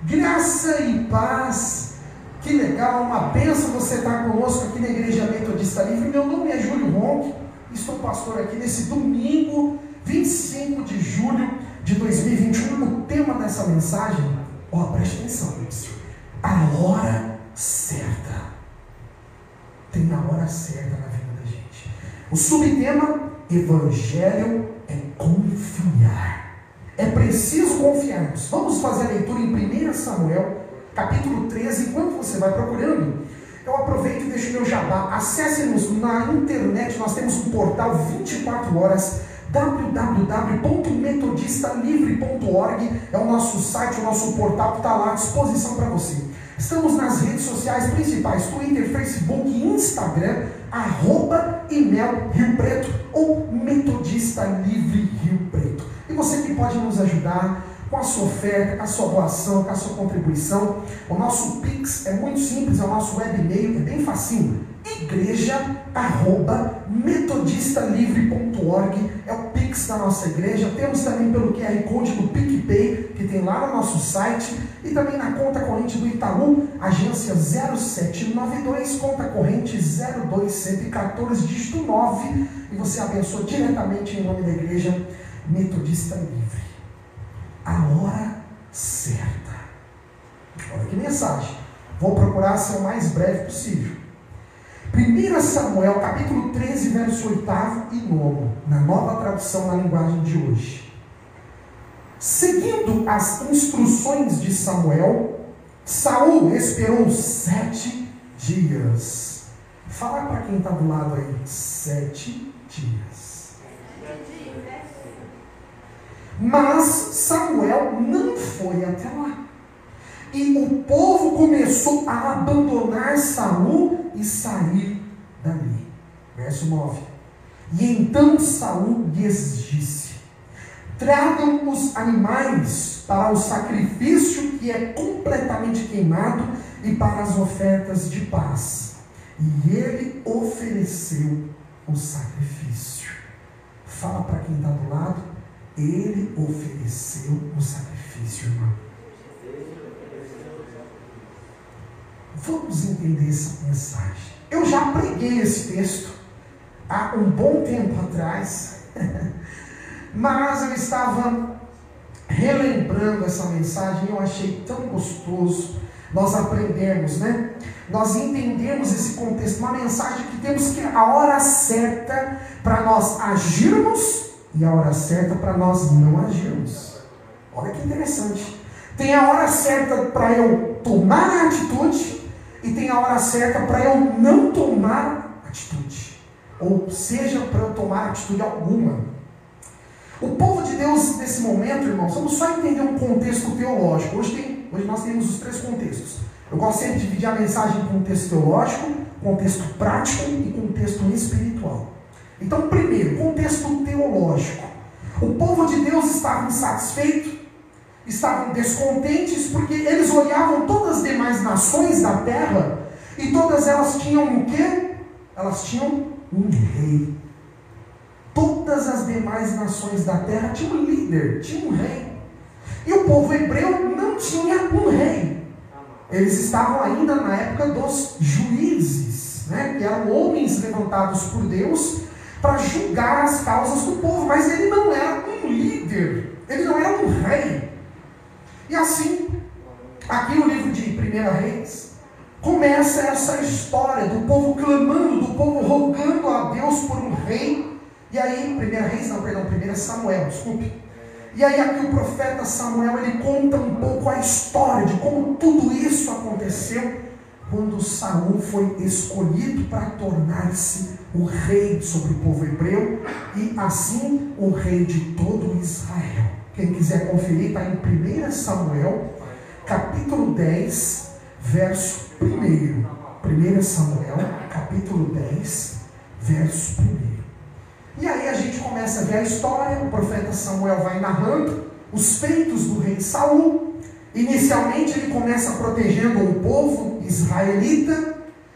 Graça e paz. Que legal, uma bênção você estar conosco aqui na Igreja Metodista Livre. Meu nome é Júlio Ronque, estou pastor aqui nesse domingo, 25 de julho de 2021. O tema dessa mensagem, preste atenção, a hora certa. Tem a hora certa na vida da gente. O subtema, Evangelho é confiar. É preciso confiarmos. Vamos fazer a leitura em 1 Samuel, capítulo 13. Enquanto você vai procurando, eu aproveito e deixo meu jabá. Acesse-nos na internet, nós temos um portal 24 horas, www.metodistalivre.org. É o nosso site, o nosso portal que está lá à disposição para você. Estamos nas redes sociais principais, Twitter, Facebook, Instagram, @Imel Rio Preto ou Metodista Livre Rio Preto. E você que pode nos ajudar com a sua oferta, com a sua doação, com a sua contribuição. O nosso Pix é muito simples, é o nosso web e-mail, é bem facinho. igreja@metodistalivre.org é o Pix da nossa igreja. Temos também pelo QR Code do PicPay, que tem lá no nosso site, e também na conta corrente do Itaú, agência 0792, conta corrente 02114, dígito 9, e você abençoa diretamente em nome da Igreja Metodista Livre. A hora certa. Olha que mensagem. Vou procurar ser o mais breve possível. 1 Samuel, capítulo 13, verso 8 e 9, na nova tradução na linguagem de hoje. Seguindo as instruções de Samuel, Saul esperou 7 dias. Fala para quem está do lado aí, 7 dias. Mas Samuel não foi até lá. E o povo começou a abandonar Saul e sair dali. Verso 9. E então Saul lhes disse: tragam os animais para o sacrifício que é completamente queimado e para as ofertas de paz. E ele ofereceu o sacrifício. Fala para quem está do lado. Ele ofereceu o sacrifício, irmão. Vamos entender essa mensagem. Eu já preguei esse texto há um bom tempo atrás, mas eu estava relembrando essa mensagem e eu achei tão gostoso nós aprendermos, né? Nós entendemos esse contexto, uma mensagem que temos que a hora certa para nós agirmos e a hora certa para nós não agirmos. Olha que interessante. Tem a hora certa para eu tomar a atitude e tem a hora certa para eu não tomar atitude. Ou seja, para eu tomar atitude alguma. O povo de Deus nesse momento, irmãos, vamos só entender um contexto teológico. Hoje nós temos os 3 contextos. Eu gosto sempre de dividir a mensagem em contexto teológico, contexto prático e contexto espiritual. Então, primeiro, contexto teológico. O povo de Deus estava insatisfeito, estavam descontentes, porque eles olhavam todas as demais nações da terra, e todas elas tinham o quê? Elas tinham um rei. Todas as demais nações da terra tinham um líder, tinham um rei. E o povo hebreu não tinha um rei. Eles estavam ainda na época dos juízes, né? Que eram homens levantados por Deus para julgar as causas do povo, mas ele não era um líder, ele não era um rei. E assim, aqui no livro de 1 Reis, começa essa história do povo clamando, do povo rogando a Deus por um rei. E aí, 1 Samuel, desculpe. E aí aqui o profeta Samuel, ele conta um pouco a história de como tudo isso aconteceu quando Saul foi escolhido para tornar-se o rei sobre o povo hebreu e assim o rei de todo Israel. Quem quiser conferir, está em 1 Samuel, capítulo 10, verso 1. 1 Samuel, capítulo 10, verso 1. E aí a gente começa a ver a história, o profeta Samuel vai narrando os feitos do rei Saul. Inicialmente ele começa protegendo o povo israelita.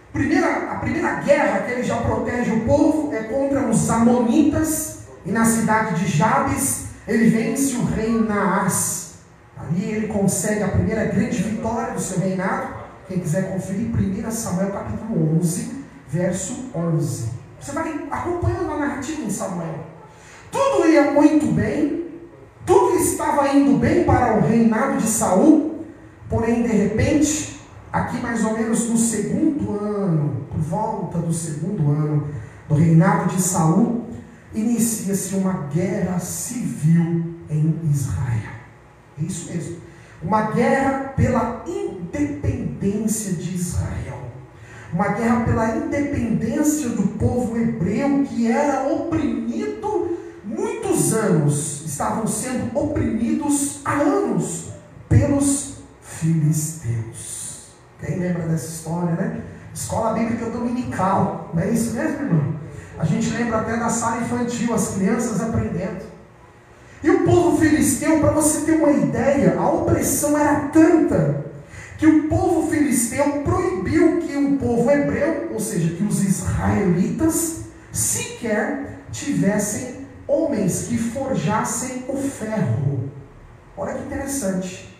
A primeira guerra que ele já protege o povo é contra os amonitas, e na cidade de Jabes ele vence o rei Naás. Ali ele consegue a primeira grande vitória do seu reinado. Quem quiser conferir, 1 Samuel capítulo 11, verso 11. Você vai acompanhando a narrativa em Samuel. Tudo ia muito bem, tudo estava indo bem para o reinado de Saul, porém, de repente, aqui mais ou menos no segundo ano, por volta do segundo ano do reinado de Saul, inicia-se uma guerra civil em Israel. É isso mesmo. Uma guerra pela independência de Israel. Uma guerra pela independência do povo hebreu que era oprimido muitos anos. Estavam sendo oprimidos há anos pelos filisteus. Quem lembra dessa história, né? Escola bíblica dominical. Não é isso mesmo, irmão? A gente lembra até da sala infantil, as crianças aprendendo. E o povo filisteu, para você ter uma ideia, a opressão era tanta que o povo filisteu proibiu que o povo hebreu, ou seja, que os israelitas, sequer tivessem homens que forjassem o ferro. Olha que interessante.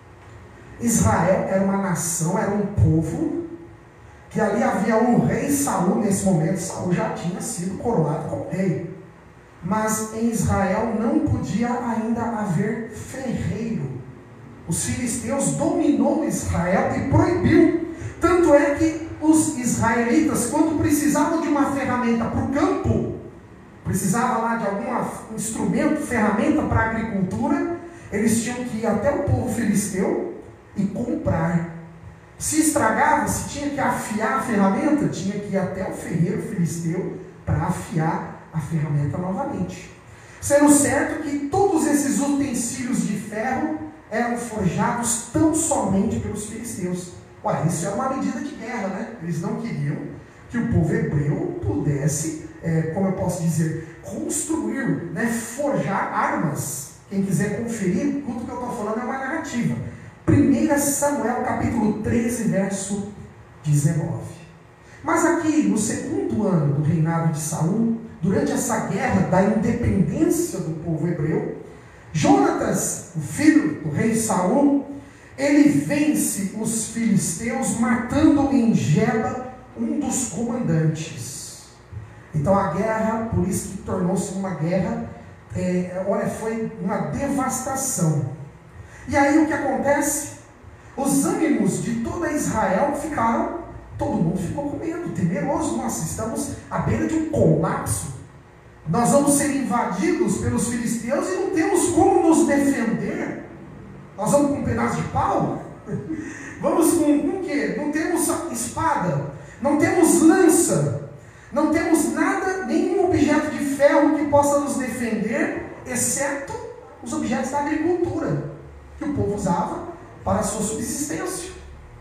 Israel era uma nação, era um povo, que ali havia um rei Saul. Nesse momento Saul já tinha sido coroado como rei. Mas em Israel não podia ainda haver ferreiro. Os filisteus dominou Israel e proibiu. Tanto é que os israelitas, quando precisavam de uma ferramenta para o campo, precisava lá de algum instrumento, ferramenta para a agricultura, eles tinham que ir até o povo filisteu e comprar. Se estragava, se tinha que afiar a ferramenta, tinha que ir até o ferreiro filisteu para afiar a ferramenta novamente. Sendo certo que todos esses utensílios de ferro eram forjados tão somente pelos filisteus. Olha, isso era uma medida de guerra, né? Eles não queriam que o povo hebreu pudesse, como eu posso dizer, construir, né? Forjar armas. Quem quiser conferir, tudo que eu estou falando é uma narrativa. 1 Samuel capítulo 13, verso 19. Mas aqui, no segundo ano do reinado de Saul, durante essa guerra da independência do povo hebreu, Jonatas, o filho do rei Saul, ele vence os filisteus, matando em Geba um dos comandantes. Então a guerra, por isso que tornou-se uma guerra, foi uma devastação. E aí o que acontece? Os ânimos de toda Israel ficaram, todo mundo ficou com medo, temeroso. Nossa, estamos à beira de um colapso. Nós vamos ser invadidos pelos filisteus e não temos como nos defender. Nós vamos com um pedaço de pau? Vamos com o quê? Não temos espada, não temos lança, não temos nada, nenhum objeto de ferro que possa nos defender, exceto os objetos da agricultura que o povo usava para a sua subsistência.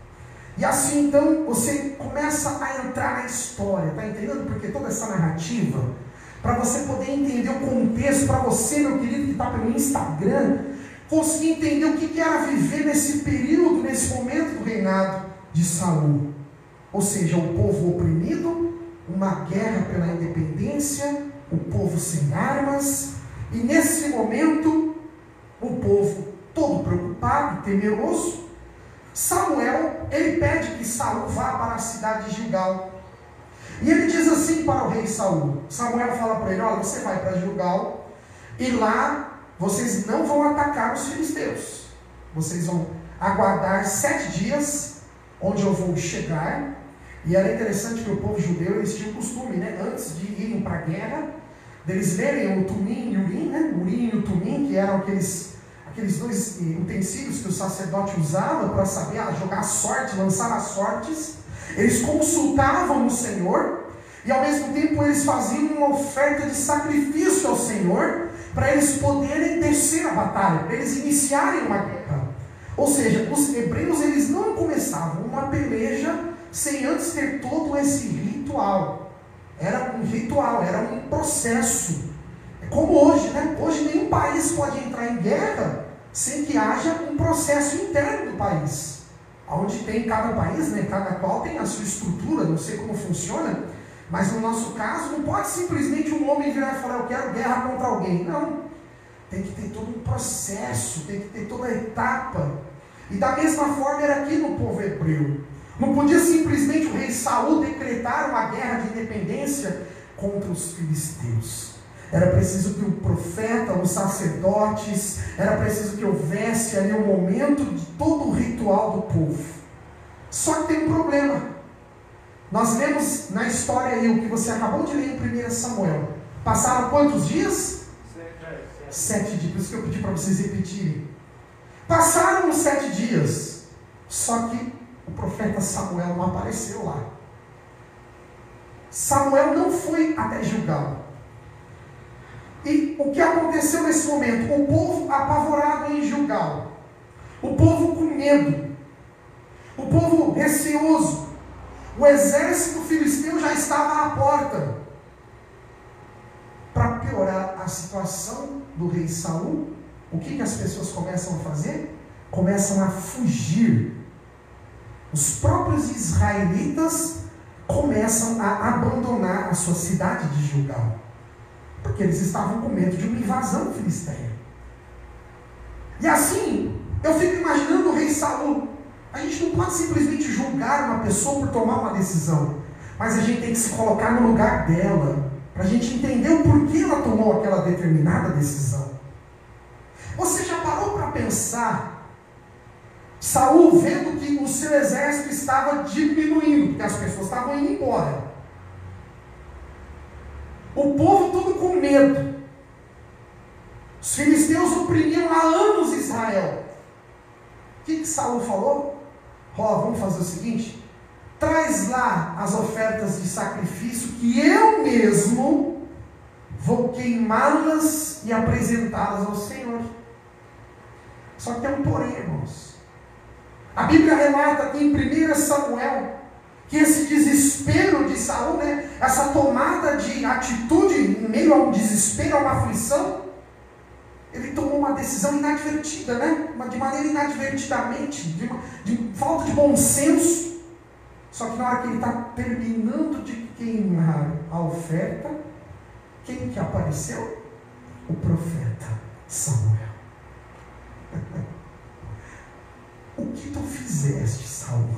E assim então você começa a entrar na história, está entendendo? Porque toda essa narrativa, para você poder entender o contexto, para você, meu querido, que está pelo Instagram, conseguir entender o que era viver nesse período, nesse momento do reinado de Saul. Ou seja, o povo oprimido, uma guerra pela independência, o povo sem armas, e nesse momento, o povo todo preocupado, temeroso. Samuel, ele pede que Saul vá para a cidade de Gilgal. E ele diz assim para o rei Saul. Samuel fala para ele: olha, você vai para Gilgal, e lá vocês não vão atacar os filisteus. Vocês vão aguardar 7 dias, onde eu vou chegar. E era interessante que o povo judeu, eles tinham o costume, né, antes de irem para a guerra, deles lerem o Tumim e o Urim, né, o Urim e o Tumim, que eram aqueles 2 utensílios que o sacerdote usava para saber jogar a sorte, lançar as sortes. Eles consultavam o Senhor e ao mesmo tempo eles faziam uma oferta de sacrifício ao Senhor para eles poderem descer a batalha, para eles iniciarem uma guerra. Ou seja, os hebreus, eles não começavam uma peleja sem antes ter todo esse ritual. Era um ritual, era um processo. É como hoje, né? Hoje nenhum país pode entrar em guerra sem que haja um processo interno do país. Onde tem cada país, né? Cada qual tem a sua estrutura, não sei como funciona, mas no nosso caso não pode simplesmente um homem virar e falar: eu quero guerra contra alguém. Não. tem que ter todo um processo, tem que ter toda a etapa. E da mesma forma era aqui no povo hebreu. Não podia simplesmente o rei Saul decretar uma guerra de independência contra os filisteus. Era preciso que o profeta, os sacerdotes, era preciso que houvesse ali um momento de todo o ritual do povo. Só que tem um problema. Nós lemos na história aí o que você acabou de ler em 1 Samuel. Passaram quantos dias? 7 dias. Por isso que eu pedi para vocês repetirem. Passaram os 7 dias. Só que o profeta Samuel não apareceu lá. Samuel não foi até Gilgal. E o que aconteceu nesse momento? O povo apavorado em Gilgal. O povo com medo. O povo receoso. O exército filisteu já estava à porta. Para piorar a situação do rei Saul, o que as pessoas começam a fazer? Começam a fugir. Os próprios israelitas começam a abandonar a sua cidade de Gilgal. Porque eles estavam com medo de uma invasão filisteia. E assim, eu fico imaginando o rei Saul. A gente não pode simplesmente julgar uma pessoa por tomar uma decisão. Mas a gente tem que se colocar no lugar dela. Para a gente entender o porquê ela tomou aquela determinada decisão. Você já parou para pensar? Saul vendo que o seu exército estava diminuindo. Porque as pessoas estavam indo embora. O povo todo com medo. Os filisteus oprimiam há anos Israel. O que Saul falou? Vamos fazer o seguinte: traz lá as ofertas de sacrifício que eu mesmo vou queimá-las e apresentá-las ao Senhor. Só que tem um porém, irmãos. A Bíblia relata em 1 Samuel que esse desespero de Saul, essa tomada de atitude em meio a um desespero, a uma aflição, ele tomou uma decisão inadvertida, de maneira inadvertidamente, de falta de bom senso. Só que na hora que ele está terminando de queimar a oferta, quem que apareceu? O profeta Samuel. O que tu fizeste, Saul?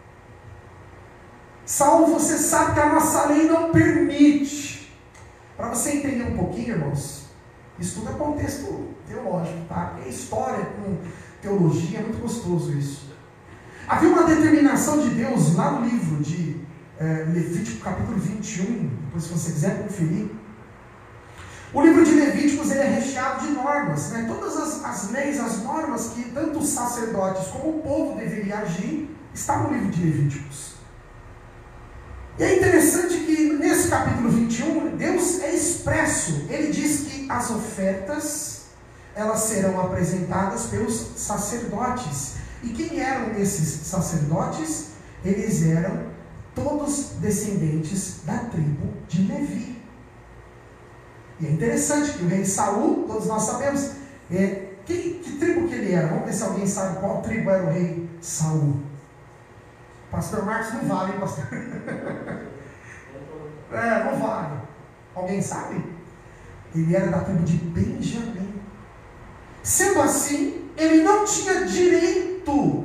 Saul, você sabe que a nossa lei não permite. Para você entender um pouquinho, irmãos, isso tudo é contexto teológico, tá? É história com teologia, é muito gostoso isso. Havia uma determinação de Deus lá no livro de Levítico, capítulo 21, depois se você quiser conferir. O livro de Levíticos ele é recheado de normas, Todas as leis, as normas que tanto os sacerdotes como o povo deveria agir, está no livro de Levíticos. E é interessante que nesse capítulo 21, Deus é expresso. Ele diz que as ofertas, elas serão apresentadas pelos sacerdotes. E quem eram esses sacerdotes? Eles eram todos descendentes da tribo de Levi. E é interessante que o rei Saul, todos nós sabemos, que tribo que ele era? Vamos ver se alguém sabe qual tribo era o rei Saul. Pastor Marcos não vale, hein, pastor? Não vale. Alguém sabe? Ele era da tribo de Benjamim. Sendo assim, ele não tinha direito.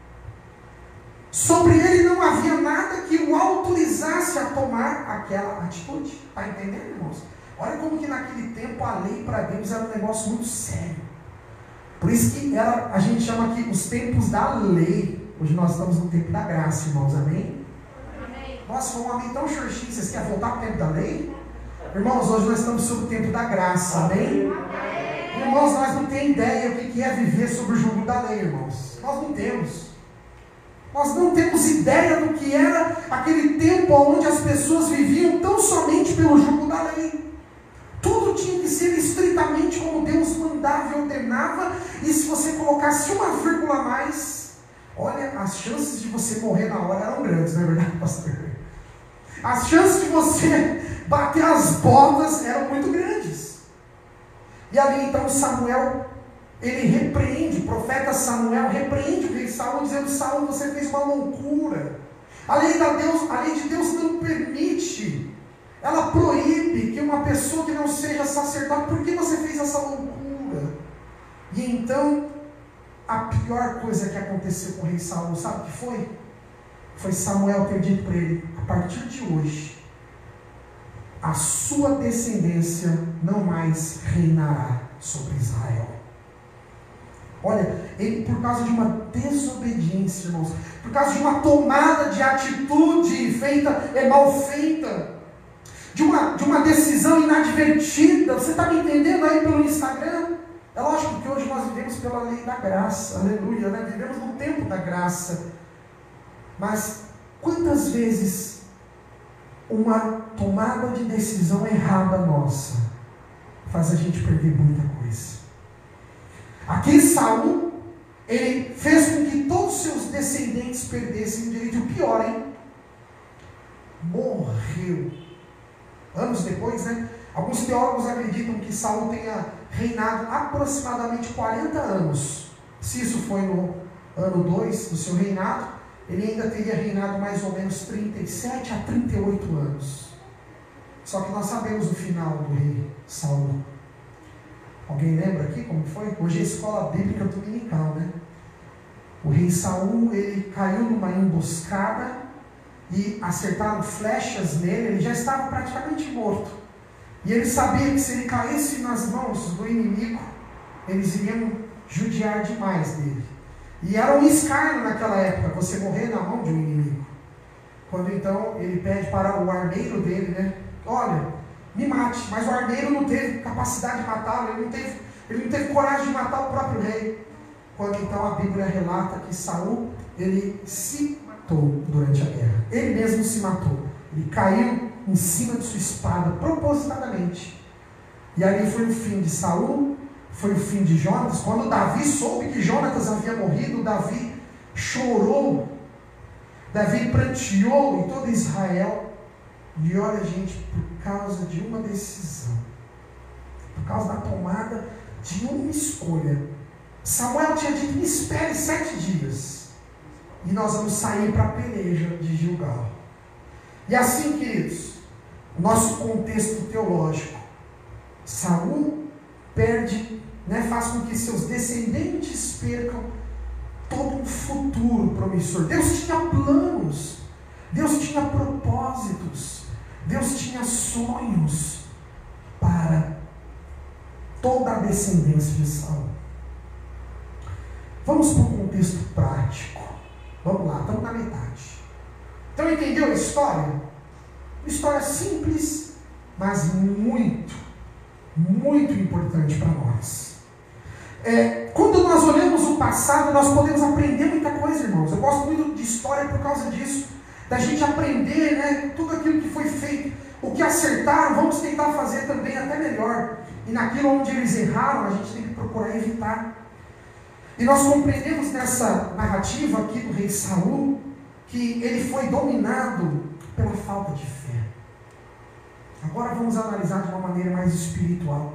Sobre ele não havia nada que o autorizasse a tomar aquela atitude. Está entendendo, irmãos? Olha como que naquele tempo a lei para Deus era um negócio muito sério. Por isso que a gente chama aqui os tempos da lei. Hoje nós estamos no tempo da graça, irmãos, amém? Amém. Nossa, foi um amém tão xerxinho, vocês querem voltar para o tempo da lei? Irmãos, hoje nós estamos sob o tempo da graça, amém? Amém. Irmãos, nós não temos ideia o que é viver sob o jugo da lei, irmãos. Nós não temos. Nós não temos ideia do que era aquele tempo onde as pessoas viviam tão somente pelo jugo da lei. Tudo tinha que ser estritamente como Deus mandava e ordenava, e se você colocasse uma vírgula a mais, olha, as chances de você morrer na hora eram grandes, não é verdade, pastor? As chances de você bater as botas eram muito grandes. E ali então Samuel, ele repreende, o profeta Samuel repreende o rei Saul, dizendo: Saul, você fez uma loucura. A lei de Deus não permite, ela proíbe que uma pessoa que não seja sacerdote, por que você fez essa loucura? E então, a pior coisa que aconteceu com o rei Saul, sabe o que foi? Foi Samuel ter dito para ele: a partir de hoje, a sua descendência não mais reinará sobre Israel. Olha, ele, por causa de uma desobediência, irmãos, por causa de uma tomada de atitude mal feita, de uma decisão inadvertida, você está me entendendo aí pelo Instagram? É lógico que hoje nós vivemos pela lei da graça, aleluia, né? Vivemos no tempo da graça. Mas quantas vezes uma tomada de decisão errada nossa faz a gente perder muita coisa? Aqui Saul, ele fez com que todos os seus descendentes perdessem o direito. E o pior, hein? Morreu. Anos depois, né? Alguns teólogos acreditam que Saul tenha reinado aproximadamente 40 anos. Se isso foi no ano 2 do seu reinado, ele ainda teria reinado mais ou menos 37 a 38 anos. Só que nós sabemos o final do rei Saul. Alguém lembra aqui como foi? Hoje é a escola bíblica dominical, né? O rei Saul, ele caiu numa emboscada e acertaram flechas nele, ele já estava praticamente morto. E ele sabia que se ele caísse nas mãos do inimigo, eles iriam judiar demais dele. E era um escárnio naquela época, você morrer na mão de um inimigo. Quando então ele pede para o armeiro dele, né? Olha, me mate. Mas o armeiro não teve capacidade de matá-lo, ele não teve coragem de matar o próprio rei. Quando então a Bíblia relata que Saul, ele se matou durante a guerra. Ele mesmo se matou. Ele caiu em cima de sua espada, propositadamente. E ali foi o fim de Saul, foi o fim de Jonatas. Quando Davi soube que Jonatas havia morrido, Davi chorou, Davi pranteou em todo Israel. E olha, gente, por causa de uma decisão, por causa da tomada de uma escolha, Samuel tinha dito: me espere 7 dias e nós vamos sair para a peleja de Gilgal. E assim, queridos, o nosso contexto teológico, Saul perde, faz com que seus descendentes percam todo um futuro promissor. Deus tinha planos, Deus tinha propósitos, Deus tinha sonhos para toda a descendência de Saul. Vamos para o contexto prático. Vamos lá, estamos na metade. Então entendeu a história? Uma história simples, mas muito, muito importante para nós. Quando nós olhamos o passado, nós podemos aprender muita coisa, irmãos. Eu gosto muito de história por causa disso. Da gente aprender, tudo aquilo que foi feito. O que acertaram, vamos tentar fazer também até melhor. E naquilo onde eles erraram, a gente tem que procurar evitar. E nós compreendemos nessa narrativa aqui do rei Saul, que ele foi dominado pela falta de fé. Agora vamos analisar de uma maneira mais espiritual.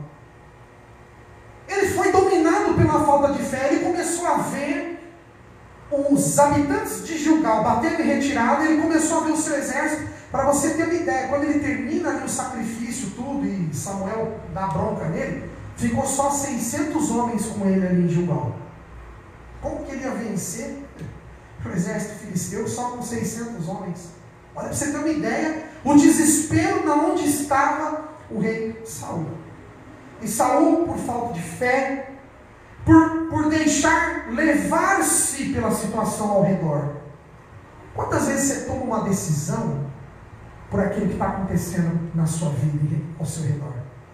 Ele foi dominado pela falta de fé, ele começou a ver os habitantes de Gilgal batendo em retirada, ele começou a ver o seu exército. Para você ter uma ideia, quando ele termina ali o sacrifício, tudo, e Samuel dá bronca nele, ficou só 600 homens com ele ali em Gilgal. Como que ele ia vencer o exército filisteu só com 600 homens? Olha, para você ter uma ideia, o desespero de onde estava o rei Saul. E Saul, por falta de fé, por deixar levar-se pela situação ao redor. Quantas vezes você toma uma decisão por aquilo que está acontecendo na sua vida e ao seu redor?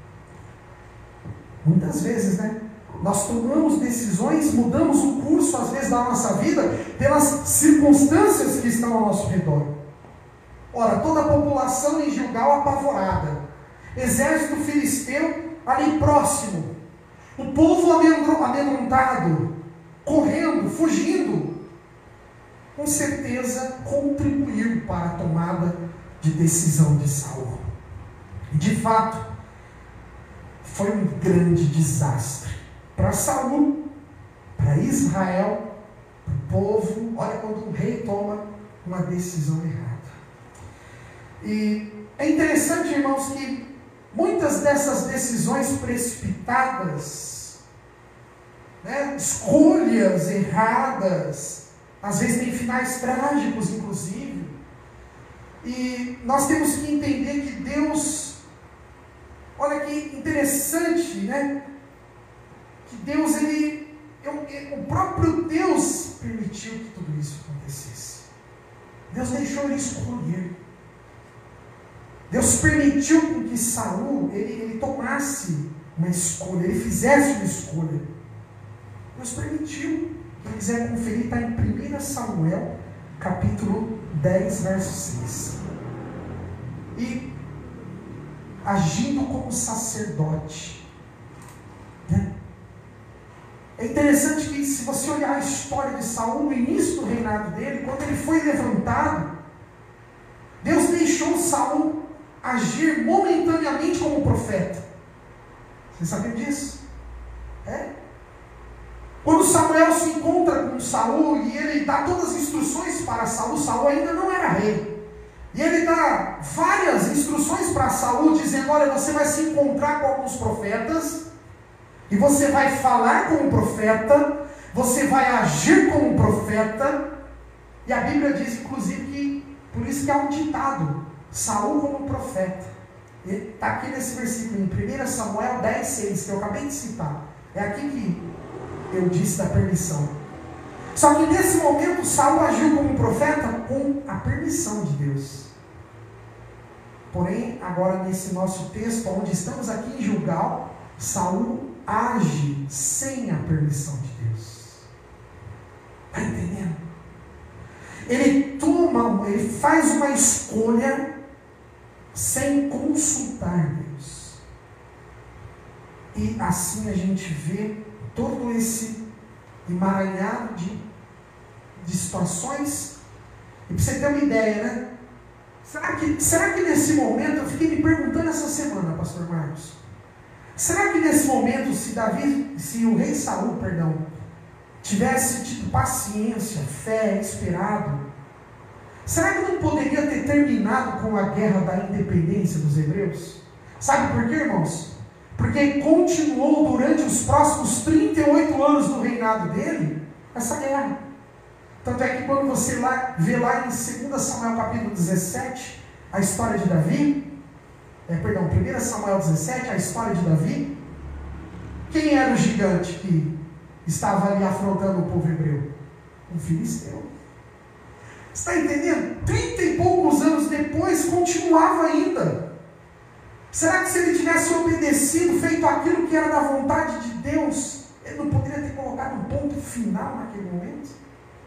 Muitas vezes, nós tomamos decisões, mudamos o curso, às vezes, da nossa vida, pelas circunstâncias que estão ao nosso redor. Ora, toda a população em Gilgal apavorada, exército filisteu ali próximo, o povo amedrontado, correndo, fugindo, com certeza contribuiu para a tomada de decisão de Saul. De fato, foi um grande desastre para Saul, para Israel, para o povo. Olha quando o rei toma uma decisão errada. E é interessante, irmãos, que muitas dessas decisões precipitadas, né, escolhas erradas, às vezes tem finais trágicos, inclusive. E nós temos que entender que Deus, olha que interessante, né? Que Deus, o próprio Deus permitiu que tudo isso acontecesse. Deus deixou ele escolher. Deus permitiu que Saul, ele tomasse uma escolha, ele fizesse uma escolha. Deus permitiu. Quem quiser conferir, está em 1 Samuel, capítulo 10, verso 6. E agindo como sacerdote. Né? É interessante que, se você olhar a história de Saul, no início do reinado dele, quando ele foi levantado, Deus deixou Saul agir momentaneamente como profeta. Vocês sabem disso? Quando Samuel se encontra com Saul e ele dá todas as instruções para Saul, Saul ainda não era rei. E ele dá várias instruções para Saul, dizendo: olha, você vai se encontrar com alguns profetas, e você vai falar como profeta, você vai agir como profeta. E a Bíblia diz, inclusive, que por isso que há um ditado: Saul como profeta. Está aqui nesse versículo, em 1 Samuel 10, 6, que eu acabei de citar. É aqui que eu disse da permissão. Só que nesse momento Saul agiu como profeta com a permissão de Deus. Porém, agora nesse nosso texto, onde estamos aqui em Gilgal, Saul age sem a permissão de Deus. Está entendendo? Ele faz uma escolha sem consultar Deus. E assim a gente vê todo esse emaranhado de situações. E para você ter uma ideia, né? Será que nesse momento, eu fiquei me perguntando essa semana, pastor Marcos, será que nesse momento, se o rei Saul, tivesse tido paciência, fé, esperado, será que não poderia ter terminado com a guerra da independência dos hebreus? Sabe por quê, irmãos? Porque continuou durante os próximos 38 anos do reinado dele, essa guerra. Tanto é que quando você vê lá em 2 Samuel capítulo 17, a história de Davi, 1 Samuel 17, a história de Davi, quem era o gigante que estava ali afrontando o povo hebreu? Um filisteu. Você está entendendo? 30 e poucos anos depois, continuava ainda. Será que se ele tivesse obedecido, feito aquilo que era da vontade de Deus, ele não poderia ter colocado um ponto final naquele momento?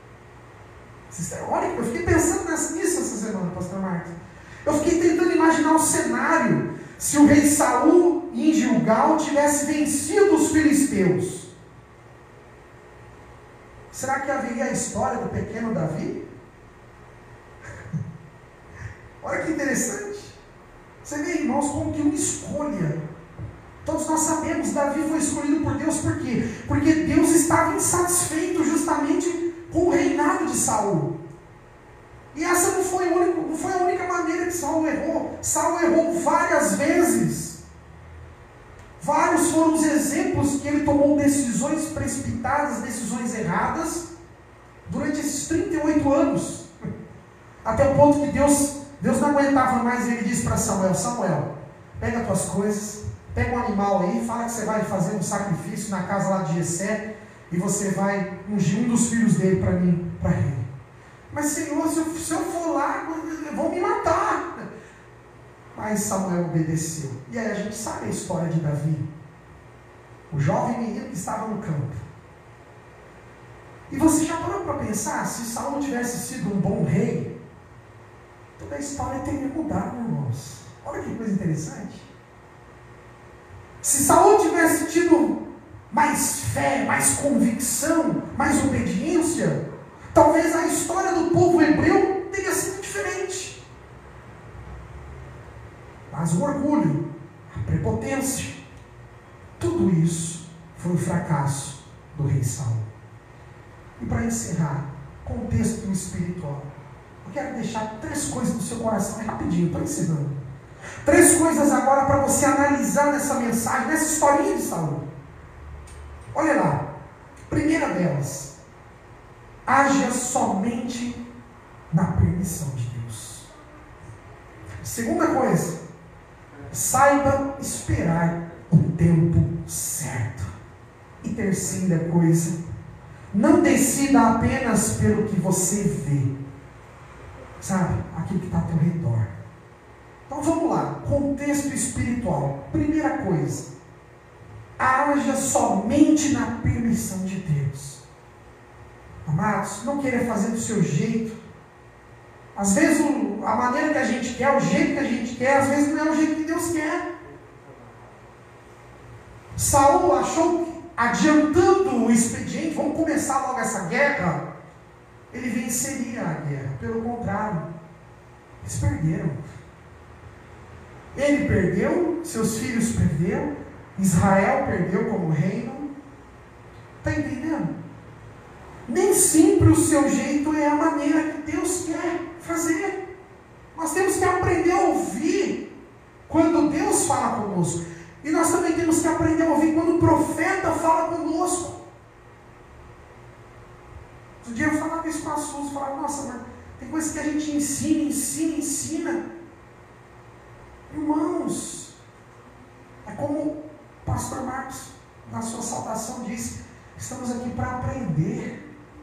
Olha, eu fiquei pensando nisso essa semana, pastor Marcos. Eu fiquei tentando imaginar o cenário se o rei Saul em Gilgal tivesse vencido os filisteus. Será que haveria a história do pequeno Davi? Olha que interessante. Você vê, irmãos, como que uma escolha. Todos nós sabemos, Davi foi escolhido por Deus, por quê? Porque Deus estava insatisfeito justamente com o reinado de Saul. E essa não foi a única maneira que Saul errou. Saul errou várias vezes. Vários foram os exemplos que ele tomou decisões precipitadas, decisões erradas, durante esses 38 anos. Até o ponto que Deus não aguentava mais, e ele disse para Samuel: Samuel, pega as tuas coisas, pega um animal aí, fala que você vai fazer um sacrifício na casa lá de Jessé, e você vai ungir um dos filhos dele para mim, para rei. Mas Senhor, se eu for lá, vão me matar. Mas Samuel obedeceu. E aí a gente sabe a história de Davi, o jovem menino que estava no campo. E você já parou para pensar, se Saul não tivesse sido um bom rei, toda a história teria mudado, irmãos. Olha que coisa interessante. Se Saul tivesse tido mais fé, mais convicção, mais obediência, talvez a história do povo hebreu teria sido diferente. Mas o orgulho, a prepotência, tudo isso foi o fracasso do rei Saul. E para encerrar, contexto espiritual, eu quero deixar 3 coisas no seu coração, rapidinho, estou ensinando. 3 coisas agora para você analisar nessa mensagem, nessa historinha de Saul. Olha lá, Primeira delas, haja somente na permissão de Deus. Segunda coisa, saiba esperar o tempo certo. E terceira coisa, não decida apenas pelo que você vê, sabe, aquilo que está ao teu redor. Então vamos lá, contexto espiritual. Primeira coisa, haja somente na permissão de Deus. Amados, não queira fazer do seu jeito. Às vezes a maneira que a gente quer, o jeito que a gente quer, às vezes não é o jeito que Deus quer. Saul achou que, adiantando o expediente, vamos começar logo essa guerra, ele venceria a guerra. Pelo contrário, eles perderam. Ele perdeu, seus filhos perderam, Israel perdeu como reino. Está entendendo? Nem sempre o seu jeito é a maneira que Deus quer fazer. Nós temos que aprender a ouvir quando Deus fala conosco. E nós também temos que aprender a ouvir quando o profeta fala conosco. Outro dia eu falava isso com a Suzy, falava, nossa, mas tem coisas que a gente ensina. Irmãos, é como o pastor Marcos, na sua saudação, disse, estamos aqui para aprender.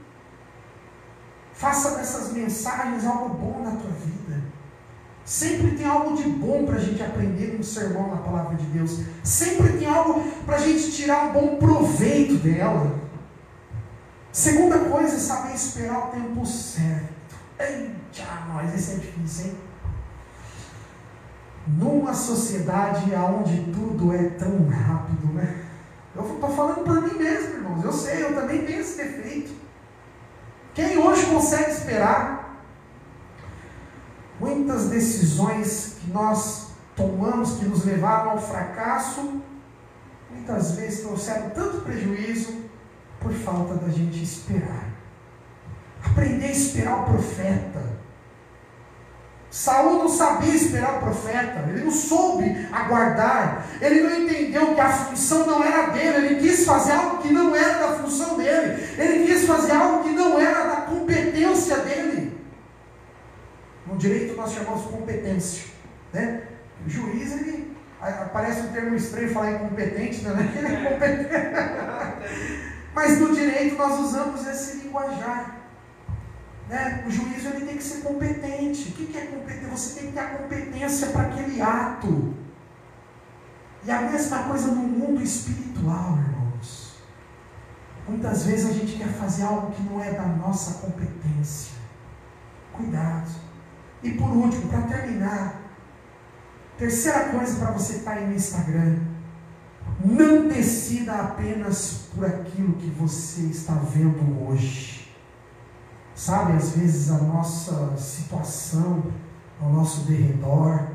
Faça dessas mensagens algo bom na tua vida. Sempre tem algo de bom para a gente aprender no sermão, na palavra de Deus. Sempre tem algo para a gente tirar um bom proveito dela. Segunda coisa é saber esperar o tempo certo. Eita, nós, esse é difícil, hein? Numa sociedade onde tudo é tão rápido, né? Eu estou falando por mim mesmo, irmãos. Eu sei, eu também tenho esse defeito. Quem hoje consegue esperar? Muitas decisões que nós tomamos, que nos levaram ao fracasso, muitas vezes trouxeram tanto prejuízo por falta da gente esperar. Aprender a esperar o profeta. Saul não sabia esperar o profeta, ele não soube aguardar, ele não entendeu que a função não era dele, ele quis fazer algo que não era da função dele, ele quis fazer algo que não era da competência dele. No direito nós chamamos de competência, né? O juiz, ele, parece um termo estranho falar incompetente, né? Ele é competente. Mas no direito nós usamos esse linguajar. Né? O juízo ele tem que ser competente. O que é competente? Você tem que ter a competência para aquele ato. E a mesma coisa no mundo espiritual, irmãos. Muitas vezes a gente quer fazer algo que não é da nossa competência. Cuidado. E por último, para terminar, terceira coisa para você que está aí no Instagram: não decida apenas por aquilo que você está vendo hoje. Sabe, às vezes a nossa situação ao nosso derredor,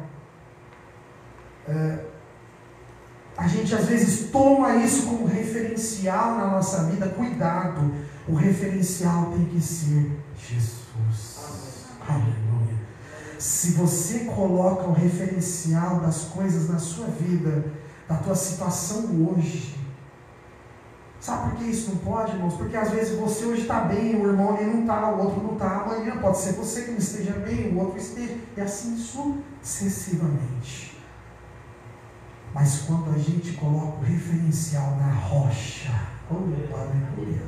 a gente às vezes toma isso como referencial na nossa vida. Cuidado, o referencial tem que ser Jesus. Aleluia. Se você coloca o referencial das coisas na sua vida, da tua situação hoje, sabe por que isso não pode, irmãos? Porque às vezes você hoje está bem, o irmão ali não está, o outro não está. Amanhã pode ser você que não esteja bem, o outro esteja. E assim sucessivamente. Mas quando a gente coloca o referencial na rocha, aleluia.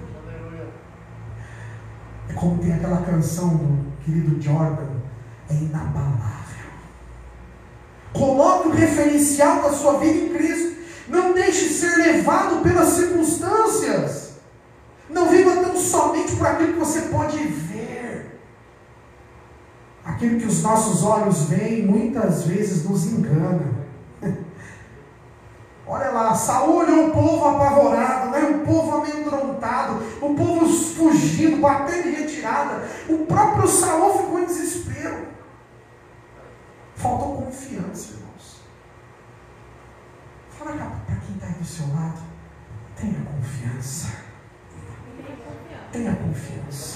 É como tem aquela canção do querido Jordan, é inabalável. Coloque o referencial da sua vida em Cristo. Não deixe ser levado pelas circunstâncias. Não viva tão somente por aquilo que você pode ver. Aquilo que os nossos olhos veem muitas vezes nos engana. Olha lá, Saul olhou o povo apavorado, né? O povo amedrontado, o povo fugindo, batendo em retirada. O próprio Saul ficou em desespero. Faltou confiança, irmãos. Fala para quem está aí do seu lado: tenha confiança. Tenha confiança.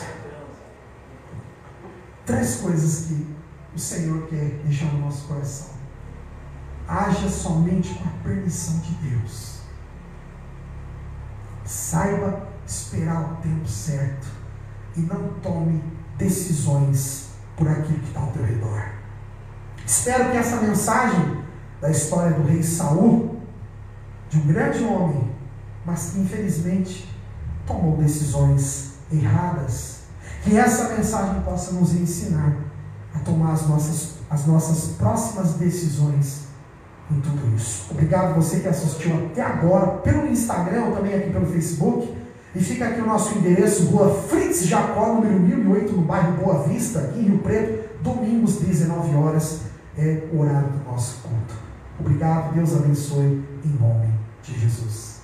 3 coisas que o Senhor quer deixar no nosso coração. Haja somente com a permissão de Deus. Saiba esperar o tempo certo e não tome decisões por aquilo que está ao teu redor. Espero que essa mensagem da história do rei Saul, de um grande homem, mas que infelizmente tomou decisões erradas, que essa mensagem possa nos ensinar a tomar as nossas próximas decisões em tudo isso. Obrigado você que assistiu até agora pelo Instagram ou também aqui pelo Facebook. E fica aqui o nosso endereço, Rua Fritz Jacó, número 1008, no bairro Boa Vista, aqui em Rio Preto, domingos, 19 horas, é o horário do nosso culto. Obrigado, Deus abençoe, em nome de Jesus.